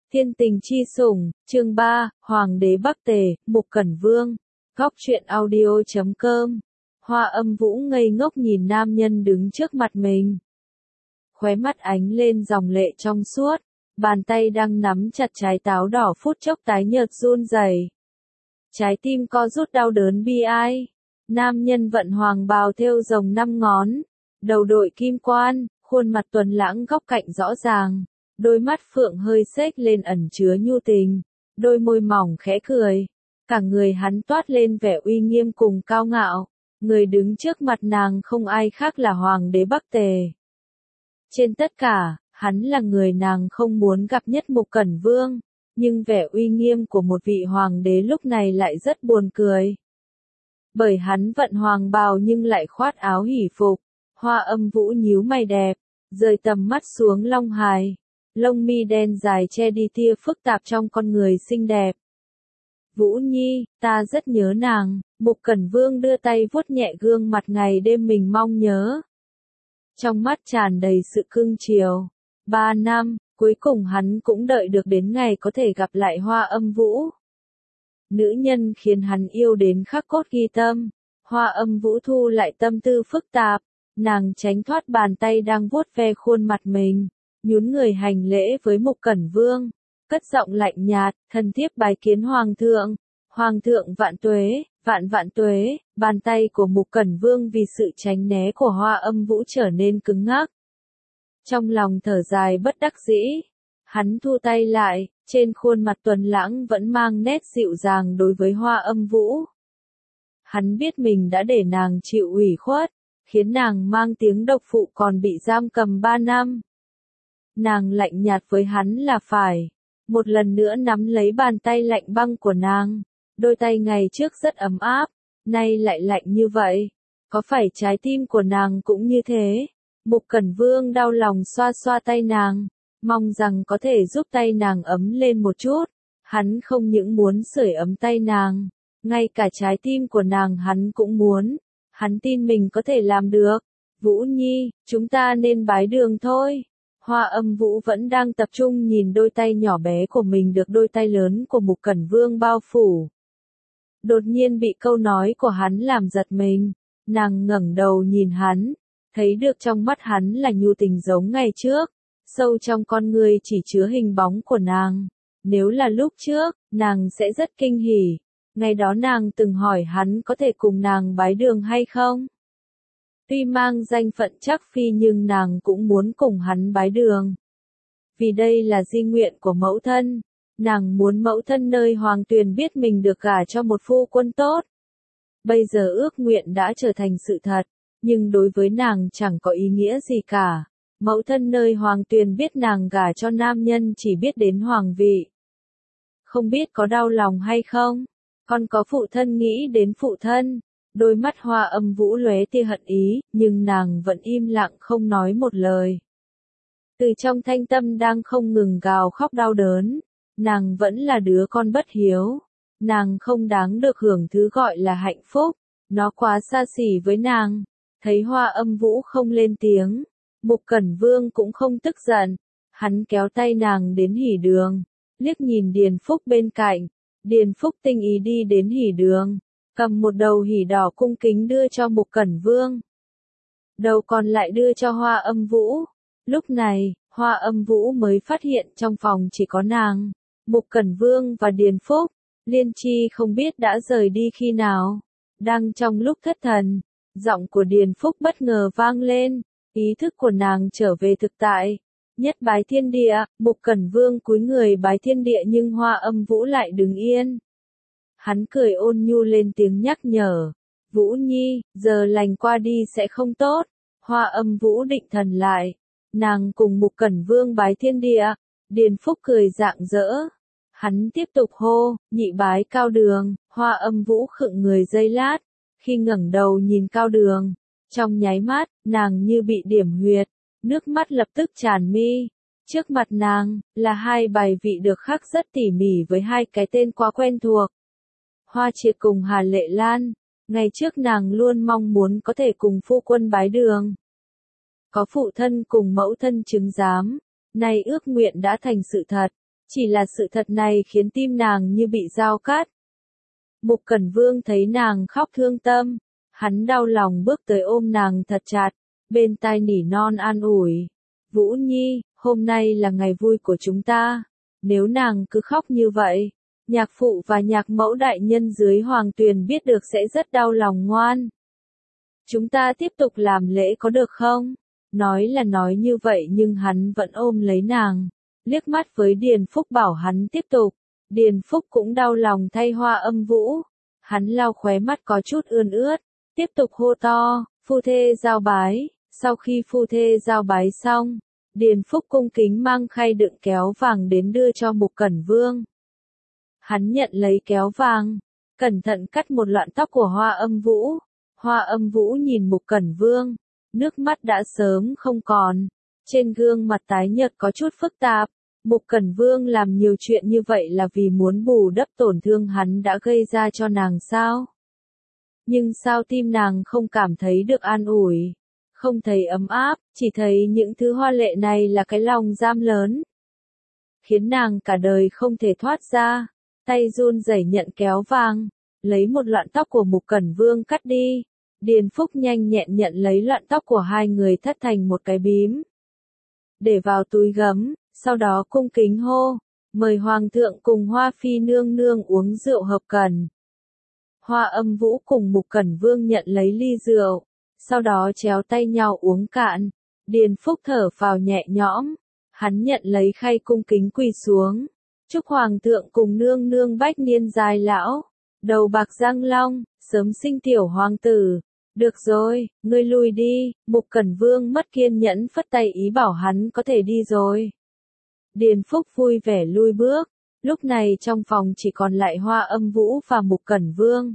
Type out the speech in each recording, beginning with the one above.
Thiên tình chi sủng, chương 3, Hoàng đế Bắc Tề, Mục Cẩn Vương. Góc truyện audio.com. Hoa Âm Vũ ngây ngốc nhìn nam nhân đứng trước mặt mình. Khóe mắt ánh lên dòng lệ trong suốt, bàn tay đang nắm chặt trái táo đỏ phút chốc tái nhợt run rẩy. Trái tim co rút đau đớn bi ai. Nam nhân vận hoàng bào thêu rồng 5 ngón, đầu đội kim quan, khuôn mặt tuấn lãng góc cạnh rõ ràng. Đôi mắt phượng hơi xếch lên ẩn chứa nhu tình, đôi môi mỏng khẽ cười. Cả người hắn toát lên vẻ uy nghiêm cùng cao ngạo. Người đứng trước mặt nàng không ai khác là Hoàng đế Bắc Tề. Trên tất cả, hắn là người nàng không muốn gặp nhất Mục Cẩn Vương. Nhưng vẻ uy nghiêm của một vị hoàng đế lúc này lại rất buồn cười. Bởi hắn vận hoàng bào nhưng lại khoát áo hỉ phục. Hoa Âm Vũ nhíu mày đẹp, rời tầm mắt xuống Long Hài. Lông mi đen dài che đi tia phức tạp trong con người xinh đẹp. Vũ Nhi, ta rất nhớ nàng. Mục Cẩn Vương đưa tay vuốt nhẹ gương mặt ngày đêm mình mong nhớ. Trong mắt tràn đầy sự cưng chiều. 3 năm, cuối cùng hắn cũng đợi được đến ngày có thể gặp lại Hoa Âm Vũ. Nữ nhân khiến hắn yêu đến khắc cốt ghi tâm. Hoa Âm Vũ thu lại tâm tư phức tạp. Nàng tránh thoát bàn tay đang vuốt ve khuôn mặt mình. Nhún người hành lễ với Mục Cẩn Vương, cất giọng lạnh nhạt, thân thiếp bái kiến Hoàng thượng. Hoàng thượng vạn tuế, vạn tuế. Bàn tay của Mục Cẩn Vương vì sự tránh né của Hoa Âm Vũ trở nên cứng ngắc. Trong lòng thở dài bất đắc dĩ, hắn thu tay lại, trên khuôn mặt tuấn lãng vẫn mang nét dịu dàng đối với Hoa Âm Vũ. Hắn biết mình đã để nàng chịu ủy khuất, khiến nàng mang tiếng độc phụ còn bị giam cầm 3 năm. Nàng lạnh nhạt với hắn là phải. Một lần nữa nắm lấy bàn tay lạnh băng của nàng. Đôi tay ngày trước rất ấm áp, nay lại lạnh như vậy. Có phải trái tim của nàng cũng như thế? Mục Cẩn Vương đau lòng xoa xoa tay nàng, mong rằng có thể giúp tay nàng ấm lên một chút. Hắn không những muốn sưởi ấm tay nàng, ngay cả trái tim của nàng hắn cũng muốn. Hắn tin mình có thể làm được. Vũ Nhi, chúng ta nên bái đường thôi. Hoa Âm Vũ vẫn đang tập trung nhìn đôi tay nhỏ bé của mình được đôi tay lớn của Mục Cẩn Vương bao phủ. Đột nhiên bị câu nói của hắn làm giật mình. Nàng ngẩng đầu nhìn hắn, thấy được trong mắt hắn là nhu tình giống ngày trước. Sâu trong con người chỉ chứa hình bóng của nàng. Nếu là lúc trước, nàng sẽ rất kinh hỉ. Ngày đó nàng từng hỏi hắn có thể cùng nàng bái đường hay không? Tuy mang danh phận Trác Phi nhưng nàng cũng muốn cùng hắn bái đường. Vì đây là di nguyện của mẫu thân. Nàng muốn mẫu thân nơi Hoàng Tuyền biết mình được gả cho một phu quân tốt. Bây giờ ước nguyện đã trở thành sự thật, nhưng đối với nàng chẳng có ý nghĩa gì cả. Mẫu thân nơi Hoàng Tuyền biết nàng gả cho nam nhân chỉ biết đến hoàng vị. Không biết có đau lòng hay không? Còn có phụ thân nghĩ đến phụ thân. Đôi mắt Hoa Âm Vũ lóe tia hận ý, nhưng nàng vẫn im lặng không nói một lời. Từ trong thanh tâm đang không ngừng gào khóc đau đớn, nàng vẫn là đứa con bất hiếu. Nàng không đáng được hưởng thứ gọi là hạnh phúc, nó quá xa xỉ với nàng. Thấy Hoa Âm Vũ không lên tiếng, Mục Cẩn Vương cũng không tức giận. Hắn kéo tay nàng đến hỉ đường, liếc nhìn Điền Phúc bên cạnh. Điền Phúc tinh ý đi đến hỉ đường, cầm một đầu hỉ đỏ cung kính đưa cho Mục Cẩn Vương. Đầu còn lại đưa cho Hoa Âm Vũ. Lúc này, Hoa Âm Vũ mới phát hiện trong phòng chỉ có nàng, Mục Cẩn Vương và Điền Phúc. Liên Chi không biết đã rời đi khi nào. Đang trong lúc thất thần, giọng của Điền Phúc bất ngờ vang lên. Ý thức của nàng trở về thực tại. Nhất bái thiên địa, Mục Cẩn Vương cúi người bái thiên địa nhưng Hoa Âm Vũ lại đứng yên. Hắn cười ôn nhu lên tiếng nhắc nhở. Vũ Nhi, giờ lành qua đi sẽ không tốt. Hoa Âm Vũ định thần lại. Nàng cùng Mục Cẩn Vương bái thiên địa. Điền Phúc cười rạng rỡ. Hắn tiếp tục hô, nhị bái Cao Đường. Hoa Âm Vũ khựng người giây lát. Khi ngẩng đầu nhìn Cao Đường, trong nháy mắt, nàng như bị điểm huyệt. Nước mắt lập tức tràn mi. Trước mặt nàng, là 2 bài vị được khắc rất tỉ mỉ với 2 cái tên quá quen thuộc. Hoa Triệt cùng Hà Lệ Lan. Ngày trước nàng luôn mong muốn có thể cùng phu quân bái đường. Có phụ thân cùng mẫu thân chứng giám. Nay ước nguyện đã thành sự thật. Chỉ là sự thật này khiến tim nàng như bị dao cắt. Mục Cẩn Vương thấy nàng khóc thương tâm, hắn đau lòng bước tới ôm nàng thật chặt, bên tai nỉ non an ủi. Vũ Nhi, hôm nay là ngày vui của chúng ta, nếu nàng cứ khóc như vậy, nhạc phụ và nhạc mẫu đại nhân dưới hoàng tuyền biết được sẽ rất đau lòng ngoan. Chúng ta tiếp tục làm lễ có được không? Nói là nói như vậy nhưng hắn vẫn ôm lấy nàng, liếc mắt với Điền Phúc bảo hắn tiếp tục. Điền Phúc cũng đau lòng thay Hoa Âm Vũ, hắn lau khóe mắt có chút ươn ướt, tiếp tục hô to, phu thê giao bái. Sau khi phu thê giao bái xong, Điền Phúc cung kính mang khay đựng kéo vàng đến đưa cho Mục Cẩn Vương. Hắn nhận lấy kéo vàng, cẩn thận cắt một lọn tóc của Hoa Âm Vũ. Hoa Âm Vũ nhìn Mục Cẩn Vương, nước mắt đã sớm không còn, trên gương mặt tái nhợt có chút phức tạp. Mục Cẩn Vương làm nhiều chuyện như vậy là vì muốn bù đắp tổn thương hắn đã gây ra cho nàng sao? Nhưng sao tim nàng không cảm thấy được an ủi, không thấy ấm áp, chỉ thấy những thứ hoa lệ này là cái lòng giam lớn, khiến nàng cả đời không thể thoát ra. Tay run rẩy nhận kéo vàng, lấy một lọn tóc của Mục Cẩn Vương cắt đi. Điền Phúc nhanh nhẹn nhận lấy lọn tóc của hai người thắt thành một cái bím, để vào túi gấm, sau đó cung kính hô, mời Hoàng thượng cùng Hoa Phi nương nương uống rượu hợp cần. Hoa Âm Vũ cùng Mục Cẩn Vương nhận lấy ly rượu, sau đó chéo tay nhau uống cạn. Điền Phúc thở phào nhẹ nhõm, hắn nhận lấy khay cung kính quỳ xuống, chúc Hoàng thượng cùng nương nương bách niên dài lão, đầu bạc răng long, sớm sinh tiểu hoàng tử. Được rồi, ngươi lui đi. Mục Cẩn Vương mất kiên nhẫn phất tay ý bảo hắn có thể đi rồi. Điền Phúc vui vẻ lui bước, lúc này trong phòng chỉ còn lại Hoa Âm Vũ và Mục Cẩn Vương.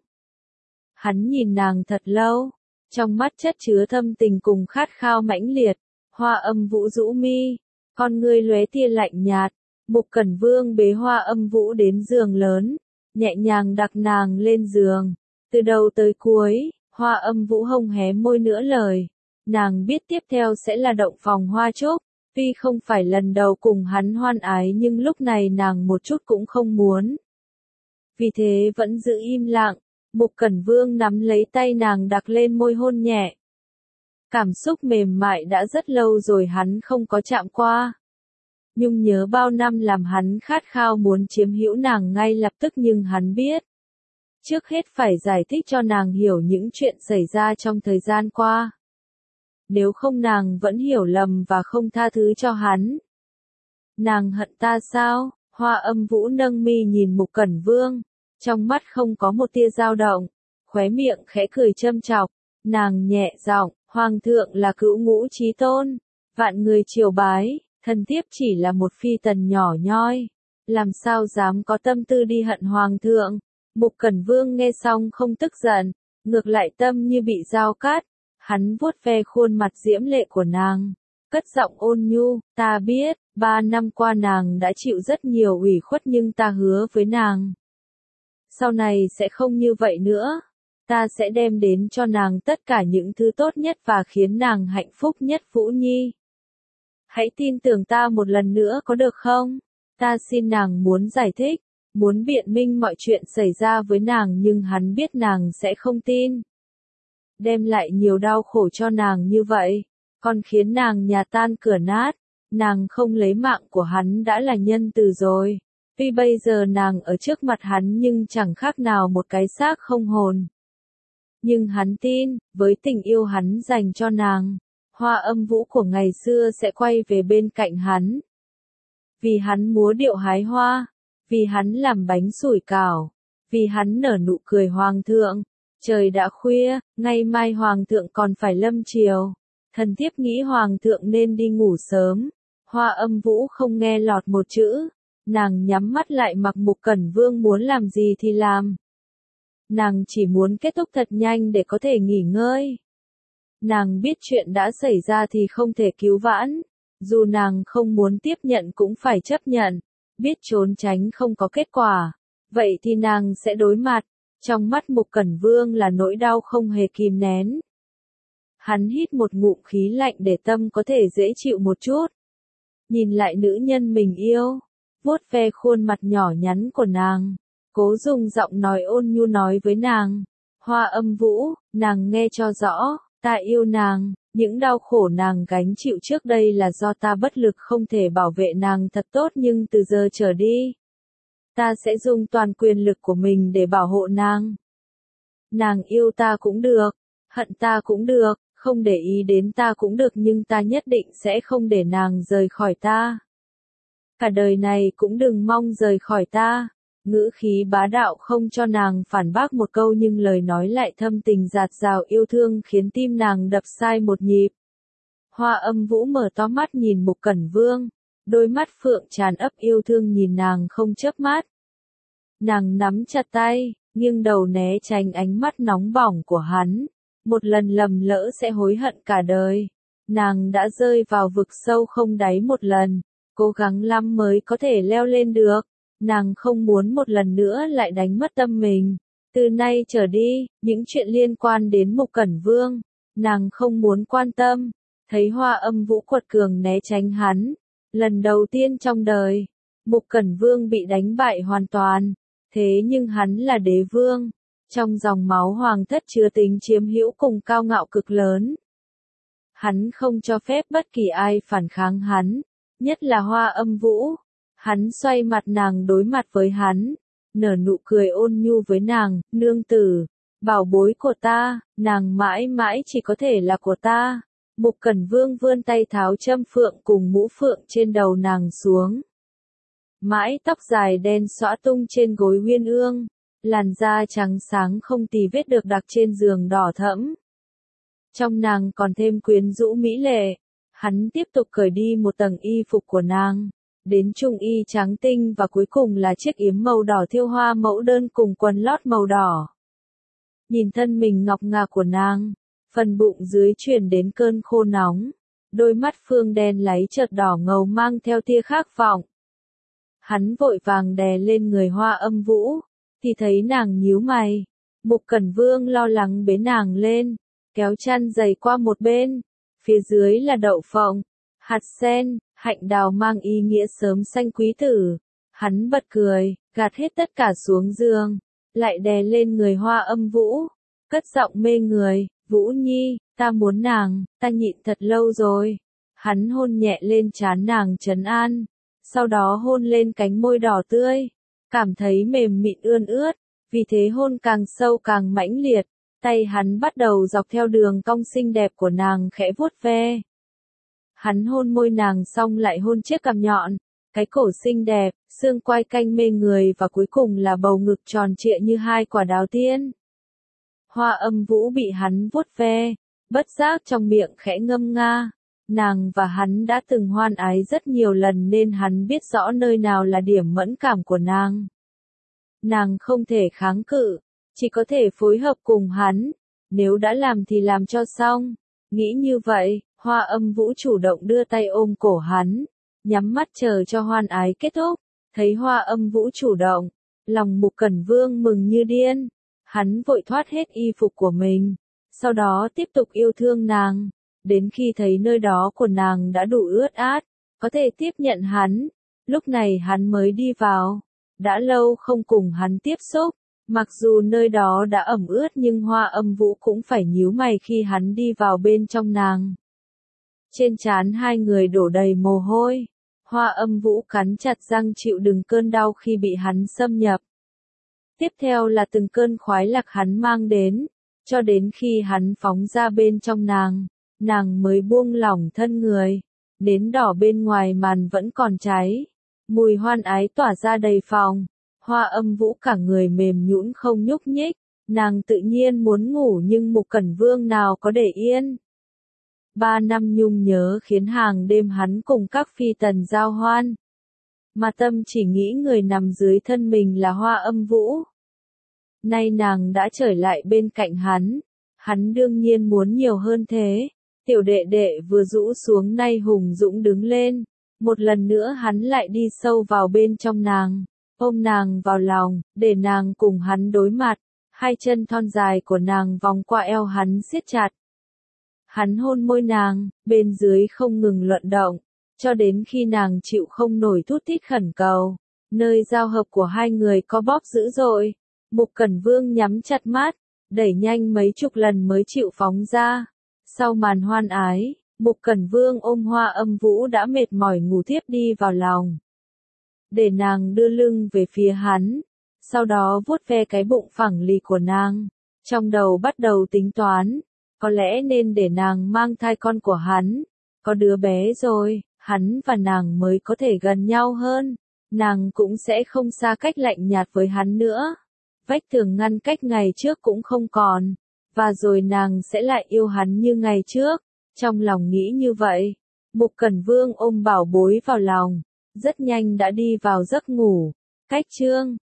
Hắn nhìn nàng thật lâu, trong mắt chất chứa thâm tình cùng khát khao mãnh liệt. Hoa Âm Vũ rũ mi, con ngươi lóe tia lạnh nhạt. Mục Cẩn Vương bế Hoa Âm Vũ đến giường lớn, nhẹ nhàng đặt nàng lên giường. Từ đầu tới cuối, Hoa Âm Vũ không hé môi nữa lời. Nàng biết tiếp theo sẽ là động phòng hoa trúc. Tuy không phải lần đầu cùng hắn hoan ái nhưng lúc này nàng một chút cũng không muốn. Vì thế vẫn giữ im lặng. Mục Cẩn Vương nắm lấy tay nàng đặt lên môi hôn nhẹ. Cảm xúc mềm mại đã rất lâu rồi hắn không có chạm qua. Nhung nhớ bao năm làm hắn khát khao muốn chiếm hữu nàng ngay lập tức nhưng hắn biết. Trước hết phải giải thích cho nàng hiểu những chuyện xảy ra trong thời gian qua. Nếu không nàng vẫn hiểu lầm và không tha thứ cho hắn. Nàng hận ta sao? Hoa Âm Vũ nâng mi nhìn Mục Cẩn Vương, trong mắt không có một tia dao động, khóe miệng khẽ cười châm chọc, nàng nhẹ giọng, Hoàng thượng là cữu ngũ chí tôn, vạn người triều bái, thân thiếp chỉ là một phi tần nhỏ nhoi, làm sao dám có tâm tư đi hận Hoàng thượng. Mục Cẩn Vương nghe xong không tức giận, ngược lại tâm như bị dao cắt. Hắn vuốt ve khuôn mặt diễm lệ của nàng, cất giọng ôn nhu, ta biết, 3 năm qua nàng đã chịu rất nhiều ủy khuất nhưng ta hứa với nàng. Sau này sẽ không như vậy nữa, ta sẽ đem đến cho nàng tất cả những thứ tốt nhất và khiến nàng hạnh phúc nhất Vũ Nhi. Hãy tin tưởng ta một lần nữa có được không? Ta xin nàng muốn giải thích, muốn biện minh mọi chuyện xảy ra với nàng nhưng hắn biết nàng sẽ không tin. Đem lại nhiều đau khổ cho nàng như vậy, còn khiến nàng nhà tan cửa nát, nàng không lấy mạng của hắn đã là nhân từ rồi. Tuy bây giờ nàng ở trước mặt hắn nhưng chẳng khác nào một cái xác không hồn. Nhưng hắn tin, với tình yêu hắn dành cho nàng, Hoa Âm Vũ của ngày xưa sẽ quay về bên cạnh hắn. Vì hắn múa điệu hái hoa, vì hắn làm bánh sủi cảo, vì hắn nở nụ cười Hoàng thượng. Trời đã khuya, ngày mai Hoàng thượng còn phải lâm triều. Thần thiếp nghĩ Hoàng thượng nên đi ngủ sớm. Hoa Âm Vũ không nghe lọt một chữ. Nàng nhắm mắt lại mặc Mục Cẩn Vương muốn làm gì thì làm. Nàng chỉ muốn kết thúc thật nhanh để có thể nghỉ ngơi. Nàng biết chuyện đã xảy ra thì không thể cứu vãn. Dù nàng không muốn tiếp nhận cũng phải chấp nhận. Biết trốn tránh không có kết quả. Vậy thì nàng sẽ đối mặt. Trong mắt Mục Cẩn Vương là nỗi đau không hề kìm nén. Hắn hít một ngụm khí lạnh để tâm có thể dễ chịu một chút. Nhìn lại nữ nhân mình yêu. vuốt ve khuôn mặt nhỏ nhắn của nàng, cố dùng giọng nói ôn nhu nói với nàng. Hoa Âm Vũ, nàng nghe cho rõ, ta yêu nàng, những đau khổ nàng gánh chịu trước đây là do ta bất lực không thể bảo vệ nàng thật tốt, nhưng từ giờ trở đi, ta sẽ dùng toàn quyền lực của mình để bảo hộ nàng. Nàng yêu ta cũng được, hận ta cũng được, không để ý đến ta cũng được, nhưng ta nhất định sẽ không để nàng rời khỏi ta. Cả đời này cũng đừng mong rời khỏi ta. Ngữ khí bá đạo không cho nàng phản bác một câu, nhưng lời nói lại thâm tình dạt dào yêu thương khiến tim nàng đập sai một nhịp. Hoa Âm Vũ mở to mắt nhìn Mục Cẩn Vương, đôi mắt phượng tràn ấp yêu thương nhìn nàng không chớp mắt. Nàng nắm chặt tay, nghiêng đầu né tránh ánh mắt nóng bỏng của hắn, một lần lầm lỡ sẽ hối hận cả đời. Nàng đã rơi vào vực sâu không đáy một lần, cố gắng lắm mới có thể leo lên được. Nàng không muốn một lần nữa lại đánh mất tâm mình. Từ nay trở đi, những chuyện liên quan đến Mục Cẩn Vương, nàng không muốn quan tâm. Thấy Hoa Âm Vũ quật cường né tránh hắn, lần đầu tiên trong đời, Mục Cẩn Vương bị đánh bại hoàn toàn. Thế nhưng hắn là đế vương, trong dòng máu hoàng thất chứa tính chiếm hữu cùng cao ngạo cực lớn. Hắn không cho phép bất kỳ ai phản kháng hắn, nhất là Hoa Âm Vũ. Hắn xoay mặt nàng đối mặt với hắn, nở nụ cười ôn nhu với nàng, nương tử, bảo bối của ta, nàng mãi mãi chỉ có thể là của ta. Mục Cẩn Vương vươn tay tháo châm phượng cùng mũ phượng trên đầu nàng xuống. Mái tóc dài đen xõa tung trên gối uyên ương, làn da trắng sáng không tì vết được đặt trên giường đỏ thẫm. Trong nàng còn thêm quyến rũ mỹ lệ, hắn tiếp tục cởi đi một tầng y phục của nàng. Đến trung y trắng tinh và cuối cùng là chiếc yếm màu đỏ thêu hoa mẫu đơn cùng quần lót màu đỏ. Nhìn thân mình ngọc ngà của nàng, phần bụng dưới truyền đến cơn khô nóng, đôi mắt phương đen láy chợt đỏ ngầu mang theo tia khát vọng. Hắn vội vàng đè lên người Hoa Âm Vũ, thì thấy nàng nhíu mày. Mục Cẩn Vương lo lắng bế nàng lên, kéo chăn dày qua một bên, phía dưới là đậu phộng, hạt sen, hạnh đào mang ý nghĩa sớm sanh quý tử. Hắn bật cười, gạt hết tất cả xuống giường, lại đè lên người Hoa Âm Vũ, cất giọng mê người, Vũ Nhi, ta muốn nàng, ta nhịn thật lâu rồi. Hắn hôn nhẹ lên trán nàng trấn an, sau đó hôn lên cánh môi đỏ tươi, cảm thấy mềm mịn ươn ướt, vì thế hôn càng sâu càng mãnh liệt, tay hắn bắt đầu dọc theo đường cong xinh đẹp của nàng khẽ vuốt ve. Hắn hôn môi nàng xong lại hôn chiếc cằm nhọn, cái cổ xinh đẹp, xương quai canh mê người và cuối cùng là bầu ngực tròn trịa như hai quả đào tiên. Hoa Âm Vũ bị hắn vuốt ve, bất giác trong miệng khẽ ngâm nga. Nàng và hắn đã từng hoan ái rất nhiều lần nên hắn biết rõ nơi nào là điểm mẫn cảm của nàng. Nàng không thể kháng cự, chỉ có thể phối hợp cùng hắn, nếu đã làm thì làm cho xong. Nghĩ như vậy, Hoa Âm Vũ chủ động đưa tay ôm cổ hắn, nhắm mắt chờ cho hoan ái kết thúc. Thấy Hoa Âm Vũ chủ động, lòng Mục Cẩn Vương mừng như điên. Hắn vội thoát hết y phục của mình, sau đó tiếp tục yêu thương nàng, đến khi thấy nơi đó của nàng đã đủ ướt át, có thể tiếp nhận hắn, lúc này hắn mới đi vào. Đã lâu không cùng hắn tiếp xúc, mặc dù nơi đó đã ẩm ướt nhưng Hoa Âm Vũ cũng phải nhíu mày khi hắn đi vào bên trong nàng. Trên trán hai người đổ đầy mồ hôi, Hoa Âm Vũ cắn chặt răng chịu đựng cơn đau khi bị hắn xâm nhập. Tiếp theo là từng cơn khoái lạc hắn mang đến, cho đến khi hắn phóng ra bên trong nàng mới buông lỏng thân người. Nến đỏ bên ngoài màn vẫn còn cháy, mùi hoan ái tỏa ra đầy phòng. Hoa Âm Vũ cả người mềm nhũn không nhúc nhích, nàng tự nhiên muốn ngủ nhưng Mục Cẩn Vương nào có để yên. 3 năm nhung nhớ khiến hàng đêm hắn cùng các phi tần giao hoan, mà tâm chỉ nghĩ người nằm dưới thân mình là Hoa Âm Vũ. Nay nàng đã trở lại bên cạnh hắn đương nhiên muốn nhiều hơn thế. Tiểu đệ đệ vừa rũ xuống nay hùng dũng đứng lên, một lần nữa hắn lại đi sâu vào bên trong nàng, ôm nàng vào lòng, để nàng cùng hắn đối mặt, hai chân thon dài của nàng vòng qua eo hắn siết chặt. Hắn hôn môi nàng, bên dưới không ngừng luận động, cho đến khi nàng chịu không nổi thút thít khẩn cầu. Nơi giao hợp của hai người có bóp dữ dội. Mục Cẩn Vương nhắm chặt mắt, đẩy nhanh mấy chục lần mới chịu phóng ra. Sau màn hoan ái, Mục Cẩn Vương ôm Hoa Âm Vũ đã mệt mỏi ngủ thiếp đi vào lòng. Để nàng đưa lưng về phía hắn, sau đó vuốt ve cái bụng phẳng lì của nàng. Trong đầu bắt đầu tính toán, có lẽ nên để nàng mang thai con của hắn. Có đứa bé rồi, hắn và nàng mới có thể gần nhau hơn. Nàng cũng sẽ không xa cách lạnh nhạt với hắn nữa. Vách tường ngăn cách ngày trước cũng không còn. Và rồi nàng sẽ lại yêu hắn như ngày trước. Trong lòng nghĩ như vậy, Mục Cẩn Vương ôm bảo bối vào lòng. Rất nhanh đã đi vào giấc ngủ. Cách chương